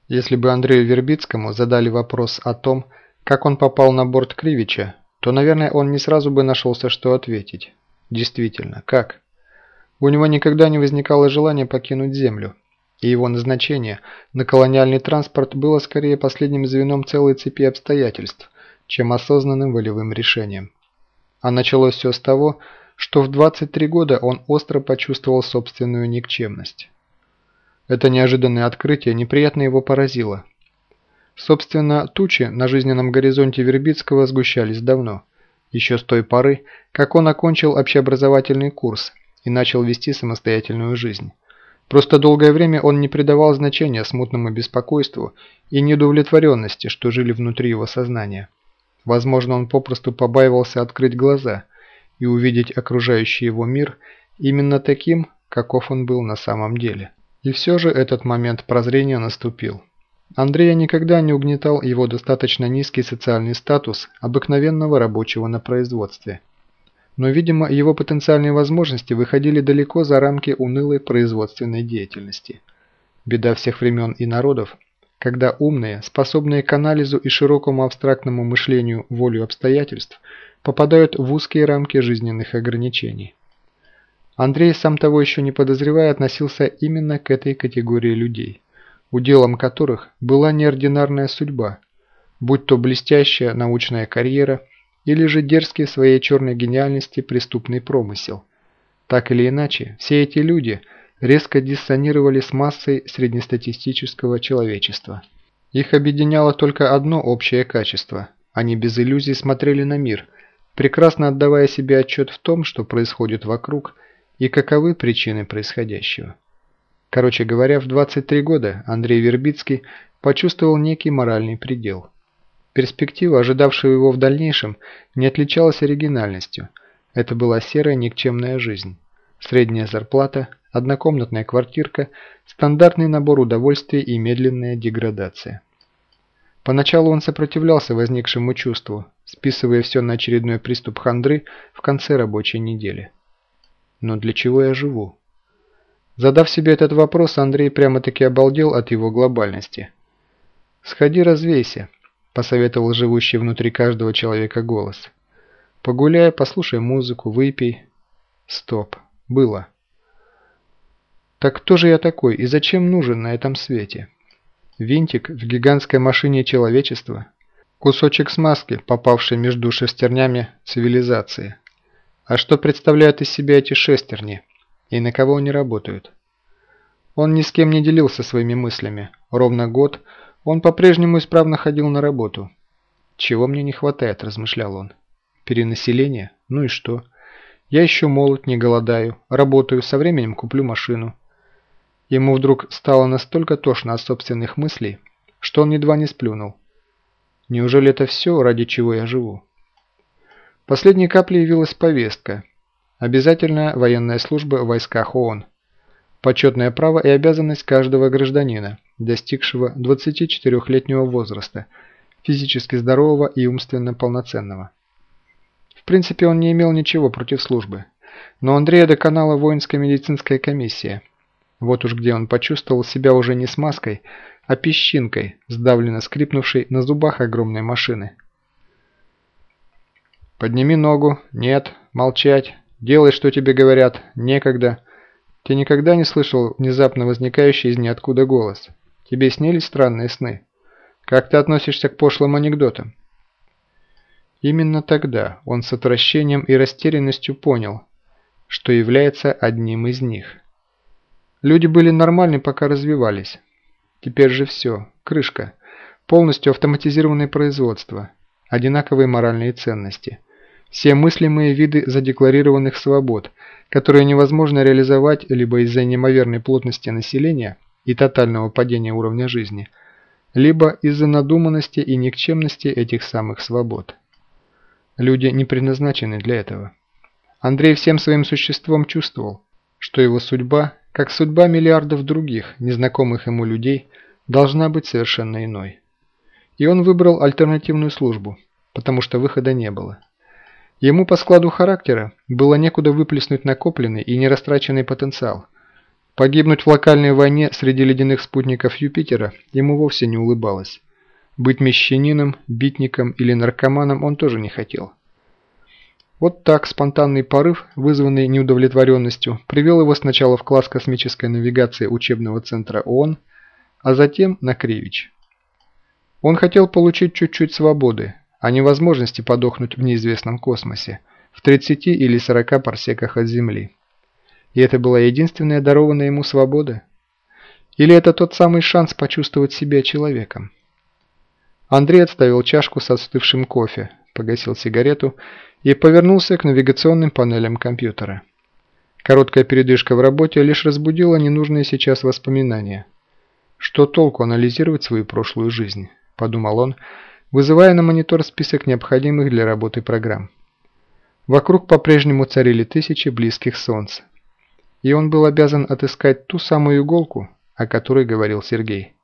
Если бы Андрею Вербицкому задали вопрос о том, как он попал на борт Кривича, то, наверное, он не сразу бы нашелся, что ответить. Действительно, как? У него никогда не возникало желания покинуть Землю, и его назначение на колониальный транспорт было скорее последним звеном целой цепи обстоятельств, чем осознанным волевым решением. А началось все с того, что в 23 года он остро почувствовал собственную никчемность. Это неожиданное открытие неприятно его поразило. Собственно, тучи на жизненном горизонте Вербицкого сгущались давно, еще с той поры, как он окончил общеобразовательный курс и начал вести самостоятельную жизнь. Просто долгое время он не придавал значения смутному беспокойству и неудовлетворенности, что жили внутри его сознания. Возможно, он попросту побаивался открыть глаза и увидеть окружающий его мир именно таким, каков он был на самом деле. И все же этот момент прозрения наступил. Андрея никогда не угнетал его достаточно низкий социальный статус обыкновенного рабочего на производстве. Но, видимо, его потенциальные возможности выходили далеко за рамки унылой производственной деятельности. Беда всех времен и народов, когда умные, способные к анализу и широкому абстрактному мышлению волю обстоятельств, попадают в узкие рамки жизненных ограничений. Андрей, сам того еще не подозревая, относился именно к этой категории людей, уделом которых была неординарная судьба, будь то блестящая научная карьера или же дерзкий в своей черной гениальности преступный промысел. Так или иначе, все эти люди резко диссонировали с массой среднестатистического человечества. Их объединяло только одно общее качество – они без иллюзий смотрели на мир, прекрасно отдавая себе отчет в том, что происходит вокруг и каковы причины происходящего. Короче говоря, в 23 года Андрей Вербицкий почувствовал некий моральный предел. Перспектива, ожидавшая его в дальнейшем, не отличалась оригинальностью. Это была серая никчемная жизнь. Средняя зарплата, однокомнатная квартирка, стандартный набор удовольствий и медленная деградация. Поначалу он сопротивлялся возникшему чувству, списывая все на очередной приступ хандры в конце рабочей недели. Но для чего я живу? Задав себе этот вопрос, Андрей прямо-таки обалдел от его глобальности. «Сходи развейся», – посоветовал живущий внутри каждого человека голос. «Погуляй, послушай музыку, выпей». Стоп. Было. Так кто же я такой и зачем нужен на этом свете? Винтик в гигантской машине человечества? Кусочек смазки, попавший между шестернями цивилизации? А что представляют из себя эти шестерни? И на кого они работают? Он ни с кем не делился своими мыслями. Ровно год он по-прежнему исправно ходил на работу. «Чего мне не хватает?» – размышлял он. «Перенаселение? Ну и что? Я еще молод, не голодаю, работаю, со временем куплю машину». Ему вдруг стало настолько тошно от собственных мыслей, что он едва не сплюнул. «Неужели это все, ради чего я живу?» Последней каплей явилась повестка. Обязательная военная служба в войсках ООН. Почетное право и обязанность каждого гражданина, достигшего 24-летнего возраста, физически здорового и умственно полноценного. В принципе, он не имел ничего против службы, но Андрея доконала воинская медицинская комиссия. Вот уж где он почувствовал себя уже не смазкой, а песчинкой, сдавленно скрипнувшей на зубах огромной машины. «Подними ногу. Нет. Молчать. Делай, что тебе говорят. Некогда». Ты никогда не слышал внезапно возникающий из ниоткуда голос? Тебе снились странные сны? Как ты относишься к пошлым анекдотам? Именно тогда он с отвращением и растерянностью понял, что является одним из них. Люди были нормальны, пока развивались. Теперь же все. Крышка. Полностью автоматизированное производство. Одинаковые моральные ценности. Все мыслимые виды задекларированных свобод, которые невозможно реализовать либо из-за неимоверной плотности населения и тотального падения уровня жизни, либо из-за надуманности и никчемности этих самых свобод. Люди не предназначены для этого. Андрей всем своим существом чувствовал, что его судьба, как судьба миллиардов других, незнакомых ему людей, должна быть совершенно иной. И он выбрал альтернативную службу, потому что выхода не было. Ему по складу характера было некуда выплеснуть накопленный и нерастраченный потенциал, Погибнуть в локальной войне среди ледяных спутников Юпитера ему вовсе не улыбалось. Быть мещанином, битником или наркоманом он тоже не хотел. Вот так спонтанный порыв, вызванный неудовлетворенностью, привел его сначала в класс космической навигации учебного центра ООН, а затем на Кривич. Он хотел получить чуть-чуть свободы, а не возможности подохнуть в неизвестном космосе, в 30 или 40 парсеках от Земли. И это была единственная дарованная ему свобода? Или это тот самый шанс почувствовать себя человеком? Андрей отставил чашку с остывшим кофе, погасил сигарету и повернулся к навигационным панелям компьютера. Короткая передышка в работе лишь разбудила ненужные сейчас воспоминания. Что толку анализировать свою прошлую жизнь, подумал он, вызывая на монитор список необходимых для работы программ. Вокруг по-прежнему царили тысячи близких солнц. И он был обязан отыскать ту самую иголку, о которой говорил Сергей.